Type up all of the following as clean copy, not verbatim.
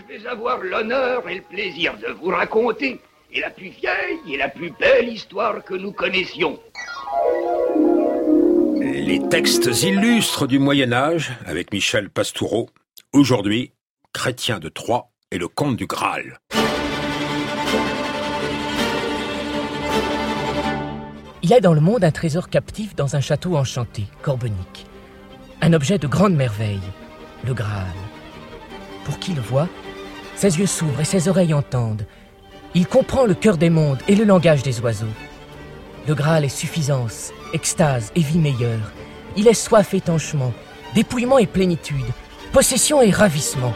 vais avoir l'honneur et le plaisir de vous raconter et la plus vieille et la plus belle histoire que nous connaissions. Les textes illustres du Moyen-Âge avec Michel Pastoureau. Aujourd'hui, Chrétien de Troyes et le Comte du Graal. Il y a dans le monde un trésor captif dans un château enchanté, Corbenic. Un objet de grande merveille, le Graal. Pour qui le voit, ses yeux s'ouvrent et ses oreilles entendent. Il comprend le cœur des mondes et le langage des oiseaux. Le Graal est suffisance, extase et vie meilleure. Il est soif étanchement, dépouillement et plénitude, possession et ravissement.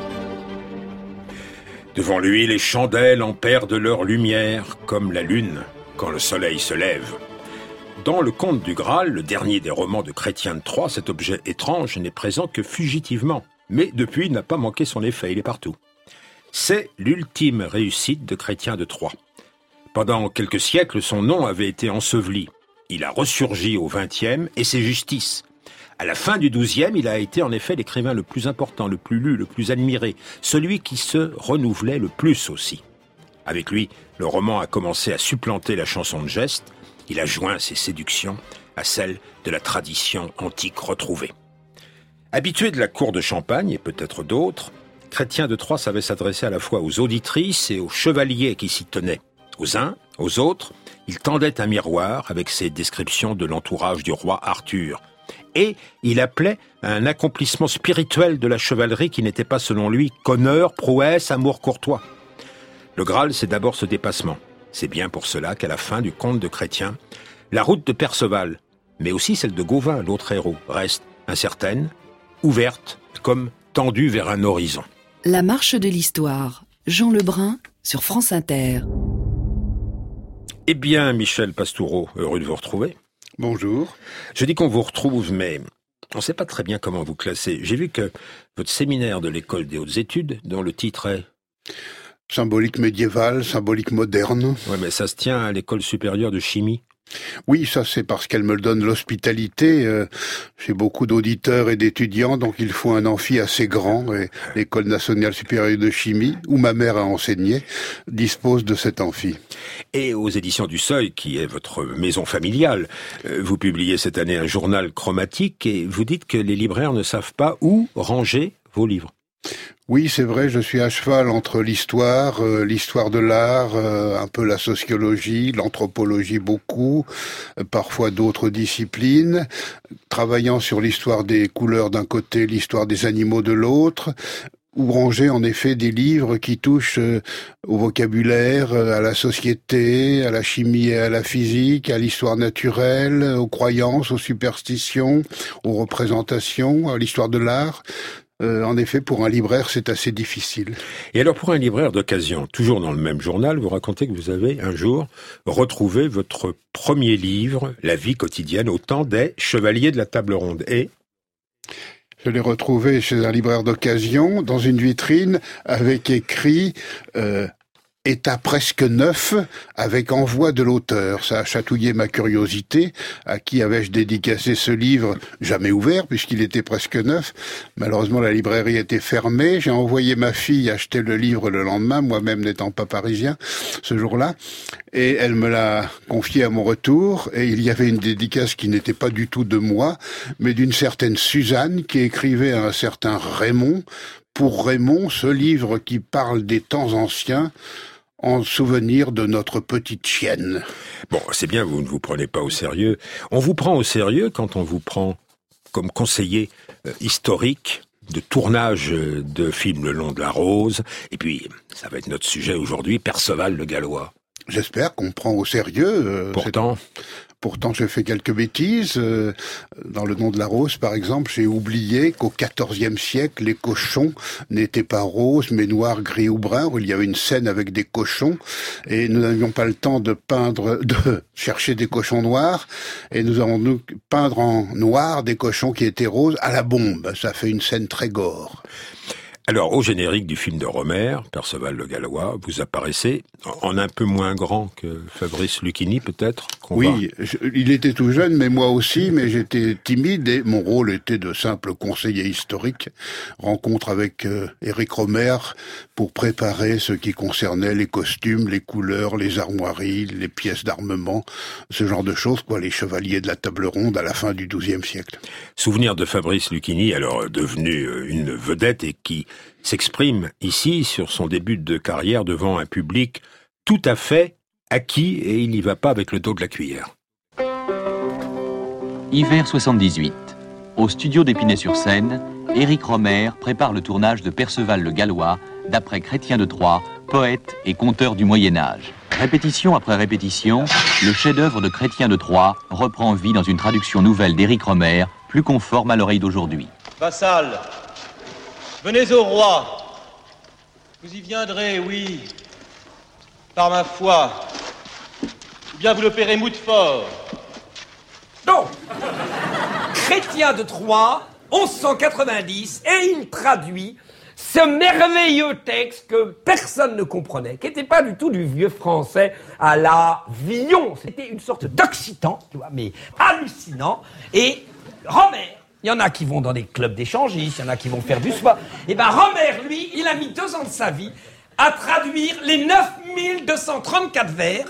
Devant lui, les chandelles en perdent leur lumière, comme la lune quand le soleil se lève. Dans le Comte du Graal, le dernier des romans de Chrétien de Troyes, cet objet étrange n'est présent que fugitivement. Mais depuis, il n'a pas manqué son effet, il est partout. C'est l'ultime réussite de Chrétien de Troyes. Pendant quelques siècles, son nom avait été enseveli. Il a ressurgi au XXe et c'est justice. À la fin du XIIe, il a été en effet l'écrivain le plus important, le plus lu, le plus admiré, celui qui se renouvelait le plus aussi. Avec lui, le roman a commencé à supplanter la chanson de geste. Il a joint ses séductions à celles de la tradition antique retrouvée. Habitué de la cour de Champagne et peut-être d'autres, Chrétien de Troyes savait s'adresser à la fois aux auditrices et aux chevaliers qui s'y tenaient. Aux uns, aux autres, il tendait un miroir avec ses descriptions de l'entourage du roi Arthur. Et il appelait à un accomplissement spirituel de la chevalerie qui n'était pas selon lui qu'honneur, prouesse, amour courtois. Le Graal, c'est d'abord ce dépassement. C'est bien pour cela qu'à la fin du conte de Chrétien, la route de Perceval, mais aussi celle de Gauvin, l'autre héros, reste incertaine, ouverte, comme tendue vers un horizon. La marche de l'histoire, Jean Lebrun, sur France Inter. Eh bien, Michel Pastoureau, heureux de vous retrouver. Bonjour. Je dis qu'on vous retrouve, mais on ne sait pas très bien comment vous classer. J'ai vu que votre séminaire de l'école des hautes études, dont le titre est... Symbolique médiévale, symbolique moderne. Oui, mais ça se tient à l'école supérieure de chimie. Oui, ça c'est parce qu'elle me donne l'hospitalité. J'ai beaucoup d'auditeurs et d'étudiants, donc il faut un amphi assez grand. Et l'école nationale supérieure de chimie, où ma mère a enseigné, dispose de cet amphi. Et aux éditions du Seuil, qui est votre maison familiale, vous publiez cette année un journal chromatique et vous dites que les libraires ne savent pas où ranger vos livres. Oui, c'est vrai, je suis à cheval entre l'histoire de l'art, un peu la sociologie, l'anthropologie beaucoup, parfois d'autres disciplines, travaillant sur l'histoire des couleurs d'un côté, l'histoire des animaux de l'autre, ou ranger en effet des livres qui touchent au vocabulaire, à la société, à la chimie et à la physique, à l'histoire naturelle, aux croyances, aux superstitions, aux représentations, à l'histoire de l'art. En effet, pour un libraire, c'est assez difficile. Et alors, pour un libraire d'occasion, toujours dans le même journal, vous racontez que vous avez un jour retrouvé votre premier livre, La vie quotidienne, au temps des Chevaliers de la Table Ronde. Et je l'ai retrouvé chez un libraire d'occasion, dans une vitrine, avec écrit état presque neuf, avec envoi de l'auteur. Ça a chatouillé ma curiosité. À qui avais-je dédicacé ce livre, jamais ouvert, puisqu'il était presque neuf. Malheureusement, la librairie était fermée. J'ai envoyé ma fille acheter le livre le lendemain, moi-même n'étant pas parisien, ce jour-là. Et elle me l'a confié à mon retour. Et il y avait une dédicace qui n'était pas du tout de moi, mais d'une certaine Suzanne, qui écrivait à un certain Raymond. Pour Raymond, ce livre qui parle des temps anciens, en souvenir de notre petite chienne. Bon, c'est bien, vous ne vous prenez pas au sérieux. On vous prend au sérieux quand on vous prend comme conseiller historique de tournage de films Le Long de la Rose. Et puis, ça va être notre sujet aujourd'hui, Perceval le Gallois. J'espère qu'on prend au sérieux. Pourtant, j'ai fait quelques bêtises. Dans Le Nom de la Rose, par exemple, j'ai oublié qu'au XIVe siècle, les cochons n'étaient pas roses, mais noirs, gris ou bruns, où il y avait une scène avec des cochons. Et nous n'avions pas le temps de chercher des cochons noirs. Et nous avons dû peindre en noir des cochons qui étaient roses à la bombe. Ça fait une scène très gore. Alors, au générique du film de Romer, Perceval le Gallois, vous apparaissez en un peu moins grand que Fabrice Lucchini, peut-être? Oui, il était tout jeune, mais moi aussi, mais j'étais timide et mon rôle était de simple conseiller historique. Rencontre avec Éric Romer pour préparer ce qui concernait les costumes, les couleurs, les armoiries, les pièces d'armement, ce genre de choses, quoi, les chevaliers de la table ronde à la fin du XIIe siècle. Souvenir de Fabrice Lucchini, alors devenu une vedette et qui s'exprime ici sur son début de carrière devant un public tout à fait acquis et il n'y va pas avec le dos de la cuillère. Hiver 78. Au studio d'Épinay-sur-Seine, Éric Romer prépare le tournage de Perceval le Gallois, d'après Chrétien de Troyes, poète et conteur du Moyen-Âge. Répétition après répétition, le chef-d'œuvre de Chrétien de Troyes reprend vie dans une traduction nouvelle d'Éric Romer, plus conforme à l'oreille d'aujourd'hui. Vassal, venez au roi. Vous y viendrez, oui, par ma foi. Ou bien vous le paierez moutefort. Non. Chrétien de Troyes, 1190, et il traduit ce merveilleux texte que personne ne comprenait, qui n'était pas du tout du vieux français à la Villon. C'était une sorte d'occitan, tu vois, mais hallucinant. Et Romer, il y en a qui vont dans des clubs d'échangistes, il y en a qui vont faire du spa. Et ben Romer, lui, il a mis 2 ans de sa vie à traduire les 9234 vers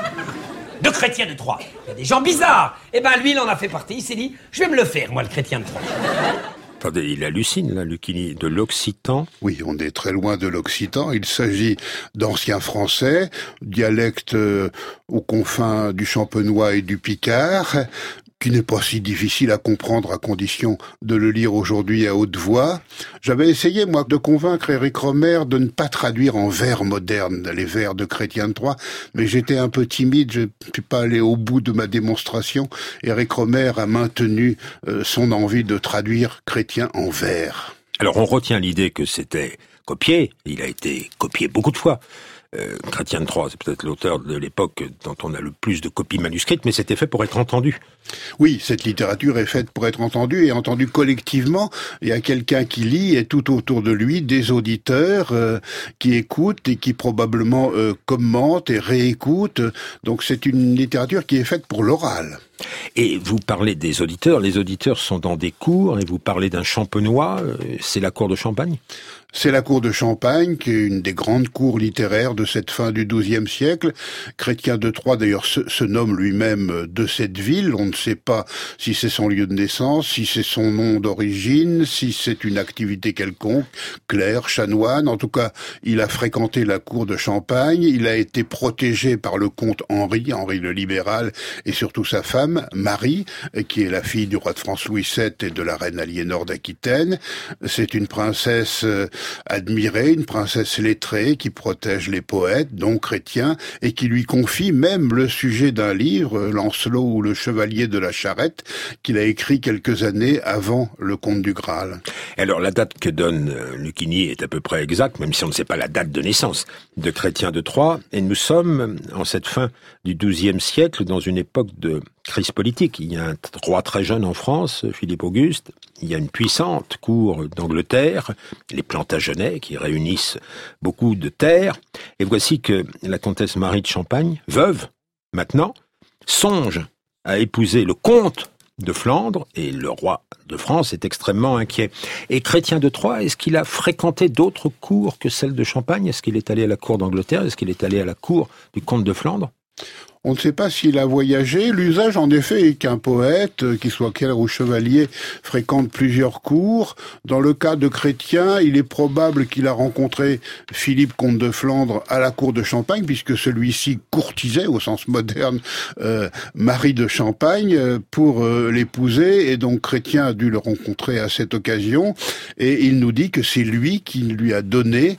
de Chrétien de Troyes. Il y a des gens bizarres. Et ben lui, il en a fait partie. Il s'est dit, je vais me le faire, moi, le Chrétien de Troyes. Attendez, il hallucine, là, Lucchini, de l'occitan. Oui, on est très loin de l'occitan. Il s'agit d'ancien français, dialecte aux confins du champenois et du picard, qui n'est pas si difficile à comprendre à condition de le lire aujourd'hui à haute voix. J'avais essayé, moi, de convaincre Éric Romer de ne pas traduire en vers modernes les vers de Chrétien de Troyes, mais j'étais un peu timide, je ne suis pas allé au bout de ma démonstration. Éric Romer a maintenu son envie de traduire Chrétien en vers. Alors on retient l'idée que c'était copié, il a été copié beaucoup de fois. Chrétien de Troyes, c'est peut-être l'auteur de l'époque dont on a le plus de copies manuscrites, mais c'était fait pour être entendu. Oui, cette littérature est faite pour être entendue et entendue collectivement. Il y a quelqu'un qui lit et tout autour de lui des auditeurs qui écoutent et qui probablement commentent et réécoutent. Donc c'est une littérature qui est faite pour l'oral. Et vous parlez des auditeurs, les auditeurs sont dans des cours et vous parlez d'un champenois, c'est la cour de Champagne ? C'est la cour de Champagne, qui est une des grandes cours littéraires de cette fin du XIIe siècle. Chrétien de Troyes, d'ailleurs, se nomme lui-même de cette ville. On ne sait pas si c'est son lieu de naissance, si c'est son nom d'origine, si c'est une activité quelconque, clerc, chanoine. En tout cas, il a fréquenté la cour de Champagne. Il a été protégé par le comte Henri le libéral, et surtout sa femme, Marie, qui est la fille du roi de France Louis VII et de la reine Aliénor d'Aquitaine. C'est une princesse admirée, une princesse lettrée qui protège les poètes, dont Chrétien, et qui lui confie même le sujet d'un livre, Lancelot ou le chevalier de la charrette, qu'il a écrit quelques années avant le Conte du Graal. Alors la date que donne Lucchini est à peu près exacte, même si on ne sait pas la date de naissance de Chrétien de Troyes, et nous sommes en cette fin du XIIe siècle dans une époque de crise politique. Il y a un roi très jeune en France, Philippe Auguste. Il y a une puissante cour d'Angleterre, les Plantagenets, qui réunissent beaucoup de terres. Et voici que la comtesse Marie de Champagne, veuve, maintenant, songe à épouser le comte de Flandre, et le roi de France est extrêmement inquiet. Et Chrétien de Troyes, est-ce qu'il a fréquenté d'autres cours que celle de Champagne ? Est-ce qu'il est allé à la cour d'Angleterre ? Est-ce qu'il est allé à la cour du comte de Flandre ? On ne sait pas s'il a voyagé. L'usage, en effet, est qu'un poète, qu'il soit clerc ou chevalier, fréquente plusieurs cours. Dans le cas de Chrétien, il est probable qu'il a rencontré Philippe, comte de Flandre, à la cour de Champagne, puisque celui-ci courtisait, au sens moderne, Marie de Champagne pour l'épouser. Et donc, Chrétien a dû le rencontrer à cette occasion. Et il nous dit que c'est lui qui lui a donné,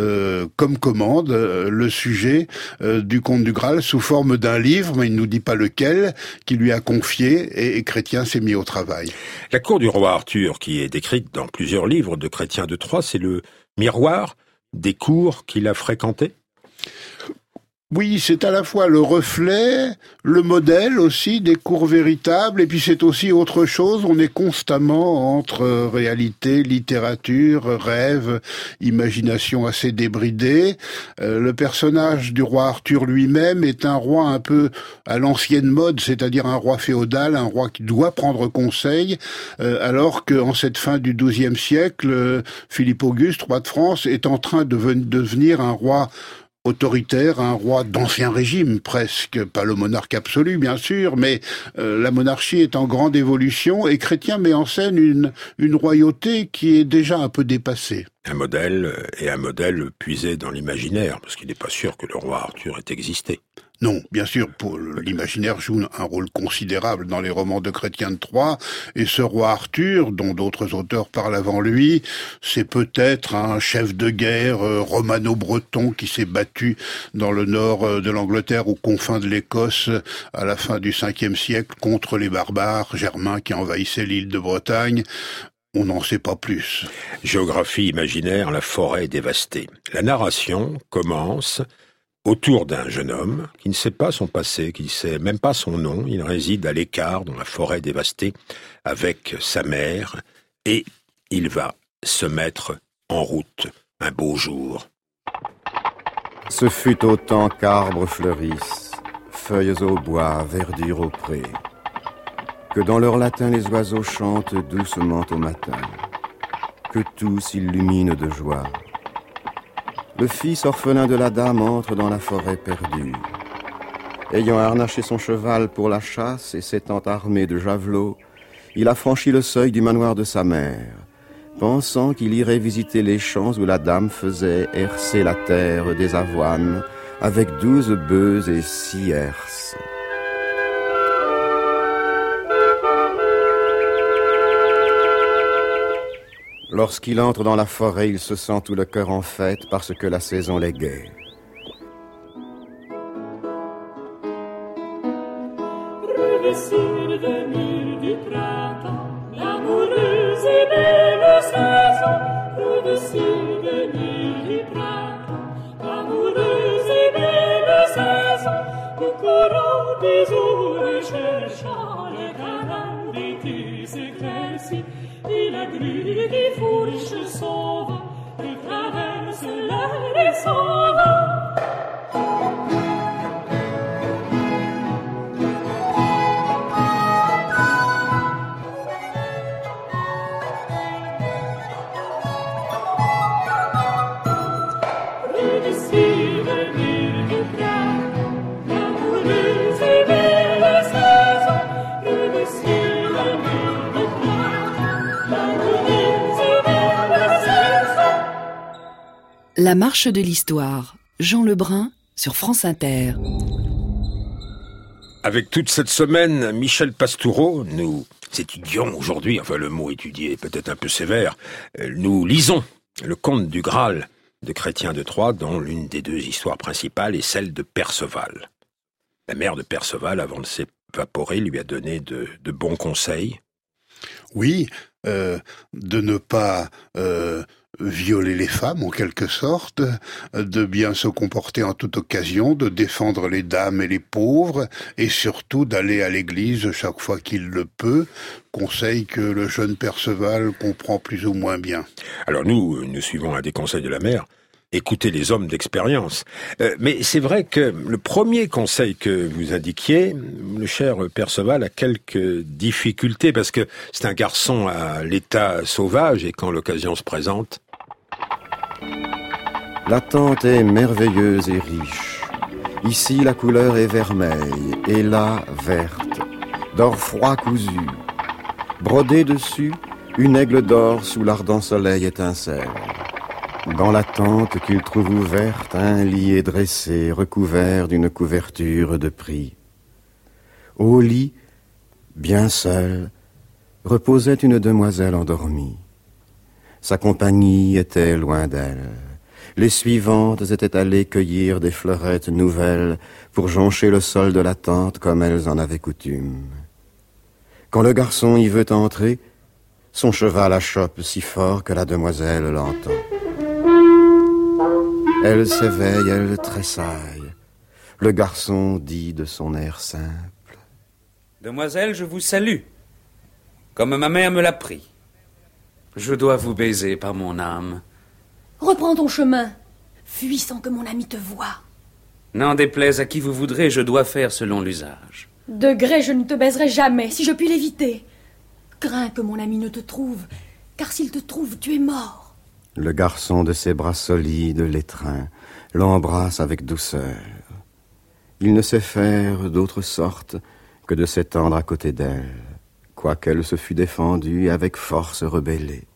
comme commande, le sujet du Conte du Graal sous forme d'un livre, mais il ne nous dit pas lequel, qui lui a confié, et Chrétien s'est mis au travail. La cour du roi Arthur, qui est décrite dans plusieurs livres de Chrétien de Troyes, c'est le miroir des cours qu'il a fréquentés ? Oui, c'est à la fois le reflet, le modèle aussi des cours véritables, et puis c'est aussi autre chose. On est constamment entre réalité, littérature, rêve, imagination assez débridée. Le personnage du roi Arthur lui-même est un roi un peu à l'ancienne mode, c'est-à-dire un roi féodal, un roi qui doit prendre conseil, alors qu'en cette fin du XIIe siècle, Philippe Auguste, roi de France, est en train de devenir un roi autoritaire, un roi d'ancien régime presque, pas le monarque absolu bien sûr, mais la monarchie est en grande évolution et Chrétien met en scène une royauté qui est déjà un peu dépassée. Un modèle puisé dans l'imaginaire, parce qu'il n'est pas sûr que le roi Arthur ait existé. Non, bien sûr, l'imaginaire joue un rôle considérable dans les romans de Chrétien de Troyes, et ce roi Arthur, dont d'autres auteurs parlent avant lui, c'est peut-être un chef de guerre romano-breton qui s'est battu dans le nord de l'Angleterre, aux confins de l'Écosse, à la fin du 5e siècle, contre les barbares germains qui envahissaient l'île de Bretagne. On n'en sait pas plus. Géographie imaginaire, la forêt dévastée. La narration commence autour d'un jeune homme qui ne sait pas son passé, qui ne sait même pas son nom. Il réside à l'écart dans la forêt dévastée avec sa mère et il va se mettre en route un beau jour. Ce fut au temps qu'arbres fleurissent, feuilles au bois, verdure au pré, que dans leur latin les oiseaux chantent doucement au matin, que tout s'illumine de joie. Le fils orphelin de la dame entre dans la forêt perdue. Ayant harnaché son cheval pour la chasse et s'étant armé de javelots, il a franchi le seuil du manoir de sa mère, pensant qu'il irait visiter les champs où la dame faisait herser la terre des avoines avec 12 bœufs et 6 herses. Lorsqu'il entre dans la forêt, il se sent tout le cœur en fête parce que la saison l'est gaie. Revenue du printemps, l'amoureuse et belle saison. Revenue du printemps, l'amoureuse et belle saison. Au courant des eaux recherchant le canal d'été s'éclaircit. Et la grue qui fourche son vent, et traverse l'air et s'en va. La marche de l'histoire, Jean Lebrun sur France Inter. Avec toute cette semaine, Michel Pastoureau, nous étudions aujourd'hui, enfin le mot étudier est peut-être un peu sévère, nous lisons le conte du Graal de Chrétien de Troyes, dont l'une des 2 histoires principales est celle de Perceval. La mère de Perceval, avant de s'évaporer, lui a donné de bons conseils. Oui, de ne pas violer les femmes en quelque sorte, de bien se comporter en toute occasion, de défendre les dames et les pauvres, et surtout d'aller à l'église chaque fois qu'il le peut, conseil que le jeune Perceval comprend plus ou moins bien. Alors nous suivons un des conseils de la mère, écoutez les hommes d'expérience. Mais c'est vrai que le premier conseil que vous indiquiez, le cher Perceval a quelques difficultés, parce que c'est un garçon à l'état sauvage, et quand l'occasion se présente... La tente est merveilleuse et riche. Ici, la couleur est vermeille, et là, verte, d'or froid cousu. Brodé dessus, une aigle d'or sous l'ardent soleil étincelle. Dans la tente qu'il trouve ouverte, un lit est dressé, recouvert d'une couverture de prix. Au lit, bien seule, reposait une demoiselle endormie. Sa compagnie était loin d'elle. Les suivantes étaient allées cueillir des fleurettes nouvelles pour joncher le sol de la tente comme elles en avaient coutume. Quand le garçon y veut entrer, son cheval achoppe si fort que la demoiselle l'entend. Elle s'éveille, elle tressaille. Le garçon dit de son air simple. Demoiselle, je vous salue, comme ma mère me l'a pris. Je dois vous baiser par mon âme. Reprends ton chemin. Fuis sans que mon ami te voie. N'en déplaise à qui vous voudrez, je dois faire selon l'usage. De gré, je ne te baiserai jamais, si je puis l'éviter. Crains que mon ami ne te trouve, car s'il te trouve, tu es mort. Le garçon de ses bras solides l'étreint, l'embrasse avec douceur. Il ne sait faire d'autre sorte que de s'étendre à côté d'elle, quoiqu'elle se fût défendue avec force rebellée.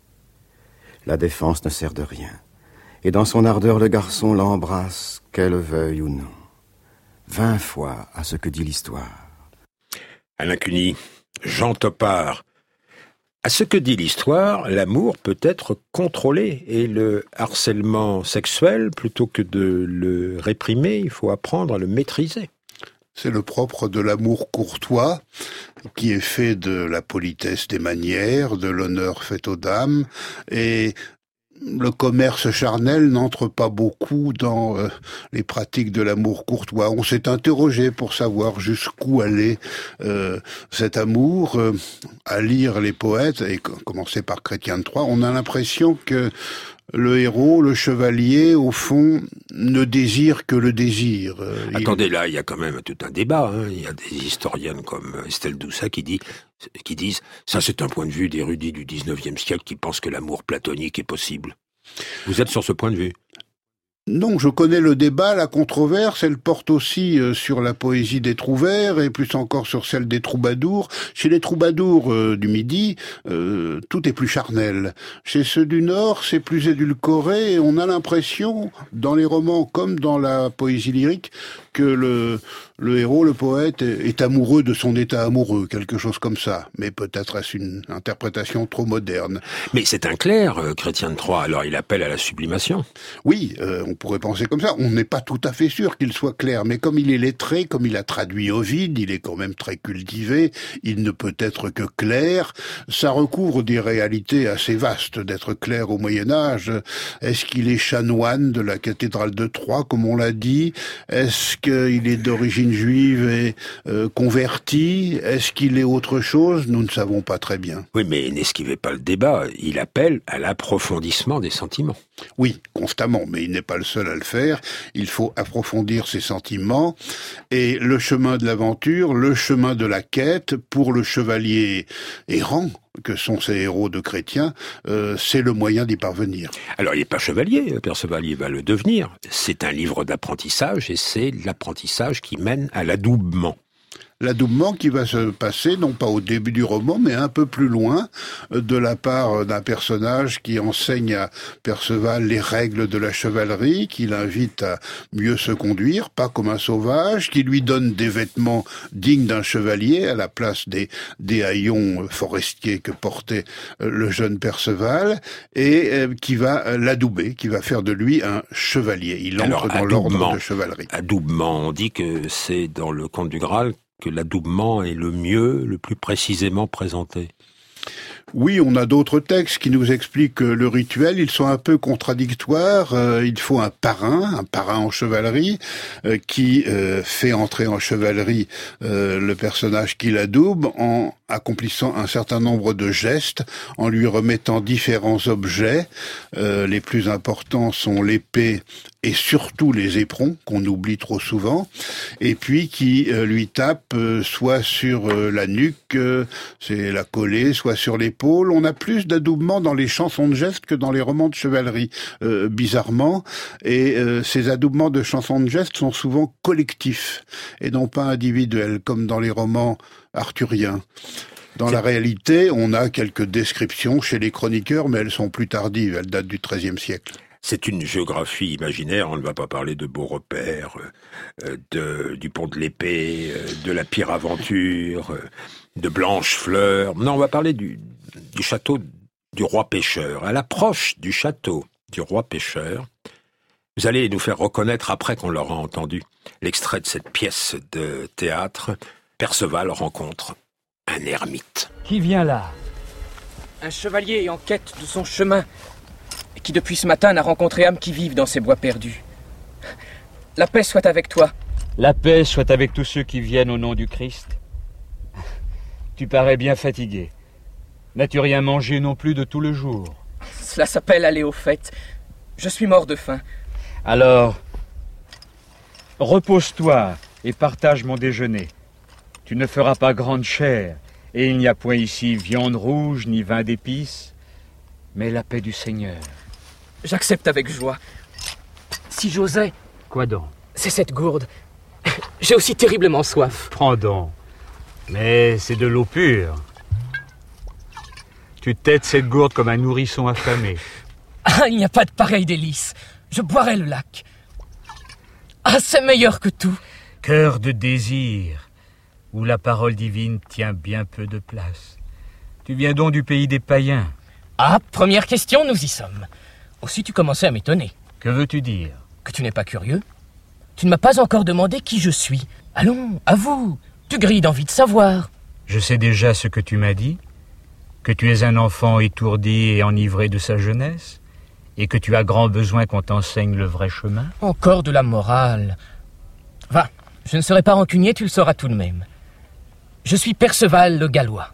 La défense ne sert de rien, et dans son ardeur le garçon l'embrasse, qu'elle veuille ou non. 20 fois à ce que dit l'histoire. Alain Cuny, Jean Topard. À ce que dit l'histoire, l'amour peut être contrôlé et le harcèlement sexuel, plutôt que de le réprimer, il faut apprendre à le maîtriser. C'est le propre de l'amour courtois, qui est fait de la politesse des manières, de l'honneur fait aux dames, et le commerce charnel n'entre pas beaucoup dans les pratiques de l'amour courtois. On s'est interrogé pour savoir jusqu'où allait cet amour. À lire les poètes, et commencer par Chrétien de Troyes, on a l'impression que le héros, le chevalier, au fond, ne désire que le désir. Attendez, là, il y a quand même tout un débat. Il y a des historiennes comme Estelle Doucet qui disent « ça, c'est un point de vue d'érudits du 19e siècle qui pensent que l'amour platonique est possible ». Vous êtes sur ce point de vue ? Non, je connais le débat, la controverse, elle porte aussi sur la poésie des trouvères et plus encore sur celle des troubadours. Chez les troubadours du Midi, tout est plus charnel. Chez ceux du Nord, c'est plus édulcoré et on a l'impression, dans les romans comme dans la poésie lyrique, que le héros, le poète, est amoureux de son état amoureux, quelque chose comme ça. Mais peut-être est-ce une interprétation trop moderne. Mais c'est un clerc, Chrétien de Troyes, alors il appelle à la sublimation. Oui, on pourrait penser comme ça. On n'est pas tout à fait sûr qu'il soit clair, mais comme il est lettré, comme il a traduit Ovide, il est quand même très cultivé, il ne peut être que clair. Ça recouvre des réalités assez vastes d'être clair au Moyen-Âge. Est-ce qu'il est chanoine de la cathédrale de Troyes, comme on l'a dit? Est-ce qu'il est d'origine juive et converti? Est-ce qu'il est autre chose? Nous ne savons pas très bien. Oui, mais n'esquivez pas le débat. Il appelle à l'approfondissement des sentiments. Oui, constamment, mais il n'est pas le seul à le faire. Il faut approfondir ses sentiments. Et le chemin de l'aventure, le chemin de la quête, pour le chevalier errant, que sont ces héros de Chrétien, c'est le moyen d'y parvenir. Alors, il n'est pas chevalier, Perceval, il va le devenir. C'est un livre d'apprentissage, et c'est l'apprentissage qui mène à l'adoubement. L'adoubement qui va se passer, non pas au début du roman, mais un peu plus loin, de la part d'un personnage qui enseigne à Perceval les règles de la chevalerie, qui l'invite à mieux se conduire, pas comme un sauvage, qui lui donne des vêtements dignes d'un chevalier à la place des haillons forestiers que portait le jeune Perceval, et qui va l'adouber, qui va faire de lui un chevalier. Il entre dans l'ordre de chevalerie. Adoubement, on dit que c'est dans le Conte du Graal que l'adoubement est le mieux, le plus précisément présenté. Oui, on a d'autres textes qui nous expliquent le rituel. Ils sont un peu contradictoires. Il faut un parrain en chevalerie, qui fait entrer en chevalerie le personnage qui l'adoube en accomplissant un certain nombre de gestes, en lui remettant différents objets. Les plus importants sont l'épée et surtout les éperons, qu'on oublie trop souvent, et puis qui lui tape soit sur la nuque, c'est la collée, soit sur l'épaule. On a plus d'adoubement dans les chansons de gestes que dans les romans de chevalerie, bizarrement, et ces adoubements de chansons de gestes sont souvent collectifs, et non pas individuels, comme dans les romans arthuriens. Dans la réalité, on a quelques descriptions chez les chroniqueurs, mais elles sont plus tardives, elles datent du XIIIe siècle. C'est une géographie imaginaire, on ne va pas parler de Beaurepaire, du pont de l'Épée, de la Pire Aventure, de Blanchefleur. Non, on va parler du château du roi pêcheur. À l'approche du château du roi pêcheur, vous allez nous faire reconnaître, après qu'on l'aura entendu, l'extrait de cette pièce de théâtre. Perceval rencontre un ermite. Qui vient là? Un chevalier en quête de son chemin, et qui depuis ce matin n'a rencontré âme qui vive dans ces bois perdus. La paix soit avec toi. La paix soit avec tous ceux qui viennent au nom du Christ. Tu parais bien fatigué. N'as-tu rien mangé non plus de tout le jour? Cela s'appelle aller aux fêtes. Je suis mort de faim. Alors, repose-toi et partage mon déjeuner. Tu ne feras pas grande chère, et il n'y a point ici viande rouge ni vin d'épices, mais la paix du Seigneur. J'accepte avec joie. Si j'osais... Quoi donc? C'est cette gourde. J'ai aussi terriblement soif. Prends donc. Mais c'est de l'eau pure. Tu têtes cette gourde comme un nourrisson affamé. Ah, il n'y a pas de pareil délice. Je boirai le lac. Ah, c'est meilleur que tout. Cœur de désir, où la parole divine tient bien peu de place. Tu viens donc du pays des païens. Ah, première question, nous y sommes. Aussi tu commençais à m'étonner. Que veux-tu dire? Que tu n'es pas curieux? Tu ne m'as pas encore demandé qui je suis. Allons, à vous. Tu grilles d'envie de savoir. Je sais déjà ce que tu m'as dit, que tu es un enfant étourdi et enivré de sa jeunesse, et que tu as grand besoin qu'on t'enseigne le vrai chemin. Encore de la morale. Va, je ne serai pas rancunier, tu le sauras tout de même. Je suis Perceval le Gallois.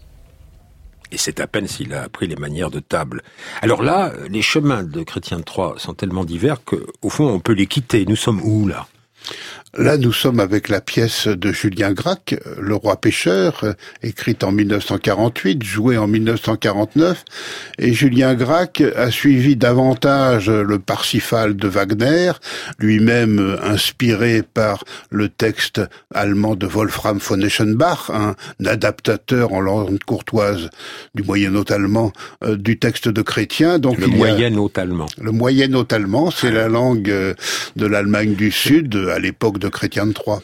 Et c'est à peine s'il a appris les manières de table. Alors là, les chemins de Chrétien de Troyes sont tellement divers qu'au fond, on peut les quitter. Nous sommes où, là? Là, nous sommes avec la pièce de Julien Gracq, Le Roi Pêcheur, écrite en 1948, jouée en 1949. Et Julien Gracq a suivi davantage le Parsifal de Wagner, lui-même inspiré par le texte allemand de Wolfram von Eschenbach, un adaptateur en langue courtoise du moyen-allemand du texte de Chrétien. Donc le moyen-allemand. Le moyen-allemand, c'est la langue de l'Allemagne du Sud à l'époque de Chrétien de Troyes.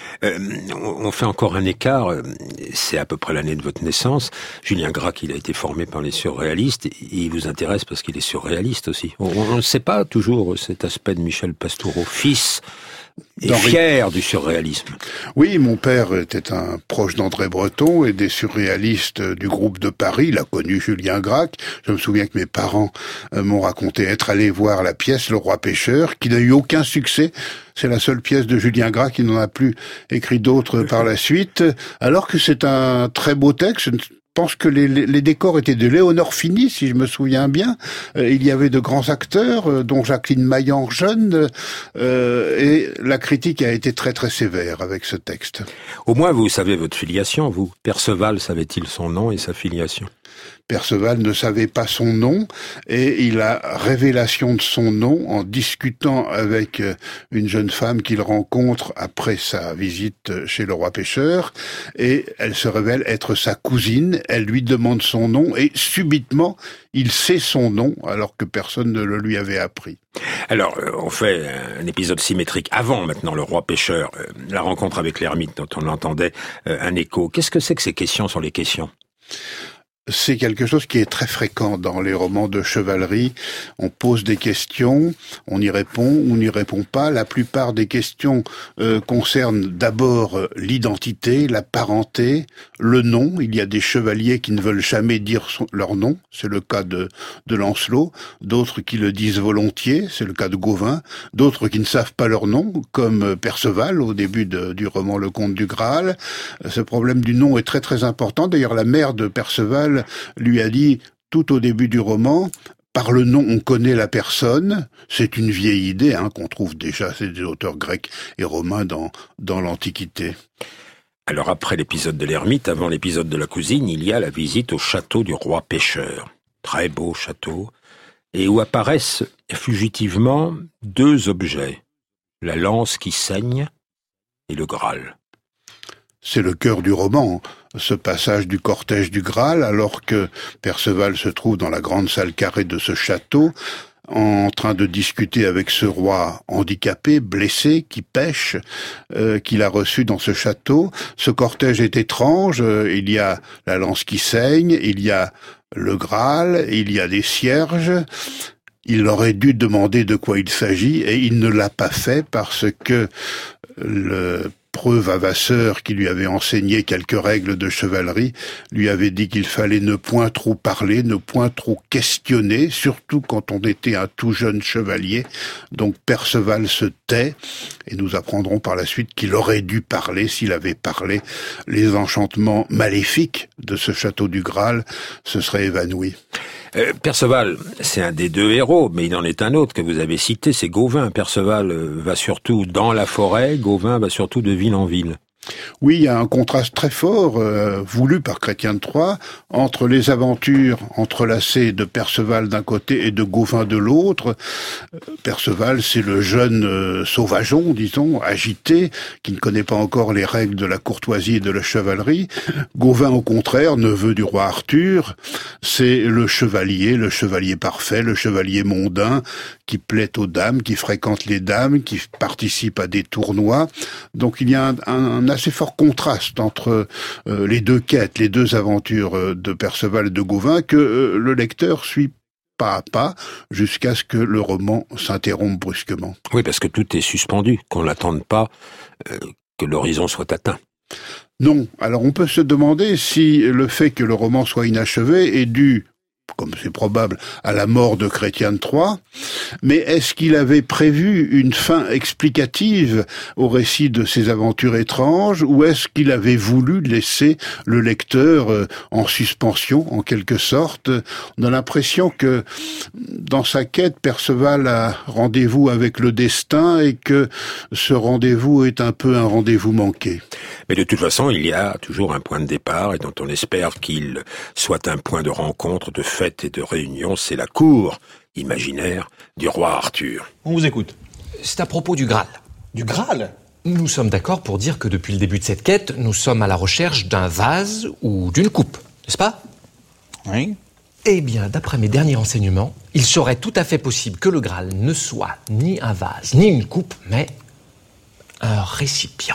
On fait encore un écart, c'est à peu près l'année de votre naissance. Julien Gracq, il a été formé par les surréalistes, et il vous intéresse parce qu'il est surréaliste aussi. On ne sait pas toujours cet aspect de Michel Pastoureau, fils et fier du surréalisme. Oui, mon père était un proche d'André Breton et des surréalistes du groupe de Paris. Il a connu Julien Gracq. Je me souviens que mes parents m'ont raconté être allés voir la pièce Le Roi Pêcheur, qui n'a eu aucun succès. C'est la seule pièce de Julien Gracq, qui n'en a plus écrit d'autres par la suite, alors que c'est un très beau texte. Je pense que les décors étaient de Léonore Fini, si je me souviens bien. Il y avait de grands acteurs, dont Jacqueline Maillan jeune, et la critique a été très très sévère avec ce texte. Au moins vous savez votre filiation, vous. Perceval savait-il son nom et sa filiation? Perceval ne savait pas son nom et il a révélation de son nom en discutant avec une jeune femme qu'il rencontre après sa visite chez le Roi Pêcheur, et elle se révèle être sa cousine. Elle lui demande son nom et subitement il sait son nom alors que personne ne le lui avait appris. Alors, on fait un épisode symétrique avant maintenant Le Roi Pêcheur, la rencontre avec l'ermite dont on entendait un écho. Qu'est-ce que c'est que ces questions sur les questions? C'est quelque chose qui est très fréquent dans les romans de chevalerie. On pose des questions, on y répond ou n'y répond pas. La plupart des questions concernent d'abord l'identité, la parenté, le nom. Il y a des chevaliers qui ne veulent jamais dire leur nom, c'est le cas de Lancelot. D'autres qui le disent volontiers, c'est le cas de Gauvin. D'autres qui ne savent pas leur nom, comme Perceval au début du roman Le Comte du Graal. Ce problème du nom est très très important. D'ailleurs, la mère de Perceval lui a dit tout au début du roman: par le nom on connaît la personne. C'est une vieille idée qu'on trouve déjà chez des auteurs grecs et romains dans l'Antiquité. Alors après l'épisode de l'ermite, avant l'épisode de la cousine, il y a la visite au château du Roi Pêcheur. Très beau château, et où apparaissent fugitivement deux objets: la lance qui saigne et le Graal. C'est le cœur du roman, ce passage du cortège du Graal, alors que Perceval se trouve dans la grande salle carrée de ce château, en train de discuter avec ce roi handicapé, blessé, qui pêche, qu'il a reçu dans ce château. Ce cortège est étrange, il y a la lance qui saigne, il y a le Graal, il y a des cierges. Il aurait dû demander de quoi il s'agit et il ne l'a pas fait parce que le preux Vavasseur, qui lui avait enseigné quelques règles de chevalerie, lui avait dit qu'il fallait ne point trop parler, ne point trop questionner, surtout quand on était un tout jeune chevalier. Donc Perceval se tait, et nous apprendrons par la suite qu'il aurait dû parler. S'il avait parlé, les enchantements maléfiques de ce château du Graal se seraient évanouis. Perceval, c'est un des deux héros, mais il en est un autre que vous avez cité, c'est Gauvin. Perceval va surtout dans la forêt, Gauvin va surtout de ville en ville. Oui, il y a un contraste très fort, voulu par Chrétien de Troyes, entre les aventures entrelacées de Perceval d'un côté et de Gauvin de l'autre. Perceval, c'est le jeune sauvageon, disons, agité, qui ne connaît pas encore les règles de la courtoisie et de la chevalerie. Gauvin, au contraire, neveu du roi Arthur, c'est le chevalier parfait, le chevalier mondain, qui plaît aux dames, qui fréquente les dames, qui participe à des tournois. Donc il y a un assez fort contraste entre les deux quêtes, les deux aventures de Perceval et de Gauvin, que le lecteur suit pas à pas jusqu'à ce que le roman s'interrompe brusquement. Oui, parce que tout est suspendu, qu'on n'attende pas que l'horizon soit atteint. Non. Alors on peut se demander si le fait que le roman soit inachevé est dû, comme c'est probable, à la mort de Chrétien de Troyes, mais est-ce qu'il avait prévu une fin explicative au récit de ces aventures étranges, ou est-ce qu'il avait voulu laisser le lecteur en suspension, en quelque sorte? On a l'impression que dans sa quête, Perceval a rendez-vous avec le destin et que ce rendez-vous est un peu un rendez-vous manqué. Mais de toute façon, il y a toujours un point de départ et dont on espère qu'il soit un point de rencontre, de fête et de réunion. C'est la cour imaginaire du roi Arthur. On vous écoute. C'est à propos du Graal. Du Graal ? Nous sommes d'accord pour dire que depuis le début de cette quête, nous sommes à la recherche d'un vase ou d'une coupe, n'est-ce pas ? Oui. Eh bien, d'après mes derniers renseignements, il serait tout à fait possible que le Graal ne soit ni un vase, ni une coupe, mais un récipient.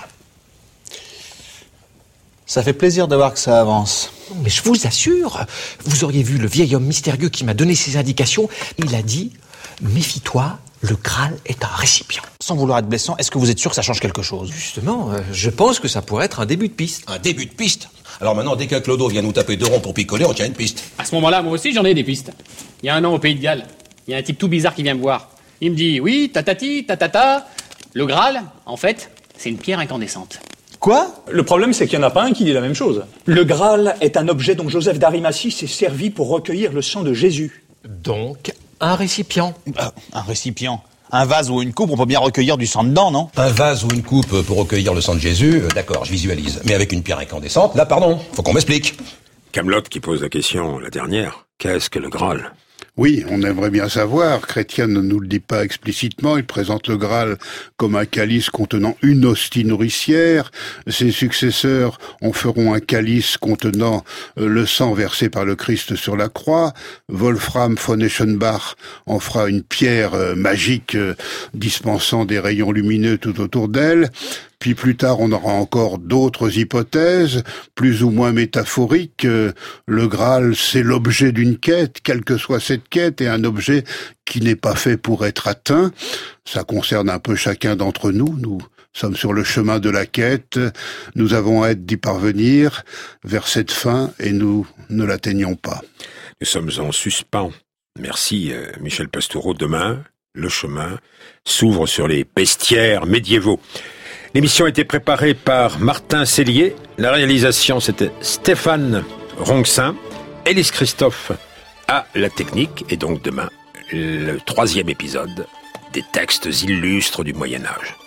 Ça fait plaisir de voir que ça avance. Mais je vous assure, vous auriez vu le vieil homme mystérieux qui m'a donné ces indications. Il a dit, méfie-toi, le Graal est un récipient. Sans vouloir être blessant, est-ce que vous êtes sûr que ça change quelque chose ? Justement, je pense que ça pourrait être un début de piste. Un début de piste ? Alors maintenant, dès qu'un clodo vient nous taper 2 ronds pour picoler, on tient une piste. À ce moment-là, moi aussi, j'en ai des pistes. Il y a un an, au Pays de Galles, il y a un type tout bizarre qui vient me voir. Il me dit, oui, tatati, tatata, le Graal, en fait, c'est une pierre incandescente. Quoi ? Le problème, c'est qu'il n'y en a pas un qui dit la même chose. Le Graal est un objet dont Joseph d'Arimathie s'est servi pour recueillir le sang de Jésus. Donc, un récipient. Un récipient ? Un vase ou une coupe, on peut bien recueillir du sang dedans, non ? Un vase ou une coupe pour recueillir le sang de Jésus, d'accord, je visualise. Mais avec une pierre incandescente, là, pardon, faut qu'on m'explique. Kaamelott qui pose la question, la dernière. Qu'est-ce que le Graal ? Oui, on aimerait bien savoir. Chrétien ne nous le dit pas explicitement. Il présente le Graal comme un calice contenant une hostie nourricière. Ses successeurs en feront un calice contenant le sang versé par le Christ sur la croix. Wolfram von Eschenbach en fera une pierre magique dispensant des rayons lumineux tout autour d'elle. Puis plus tard, on aura encore d'autres hypothèses, plus ou moins métaphoriques. Le Graal, c'est l'objet d'une quête, quelle que soit cette quête, et un objet qui n'est pas fait pour être atteint. Ça concerne un peu chacun d'entre nous. Nous sommes sur le chemin de la quête. Nous avons hâte d'y parvenir vers cette fin, et nous ne l'atteignons pas. Nous sommes en suspens. Merci, Michel Pastoureau. Demain, le chemin s'ouvre sur les bestiaires médiévaux. L'émission a été préparée par Martin Cellier. La réalisation, c'était Stéphane Ronxin. Élise Christophe à la technique. Et donc demain, le 3e épisode des textes illustres du Moyen-Âge.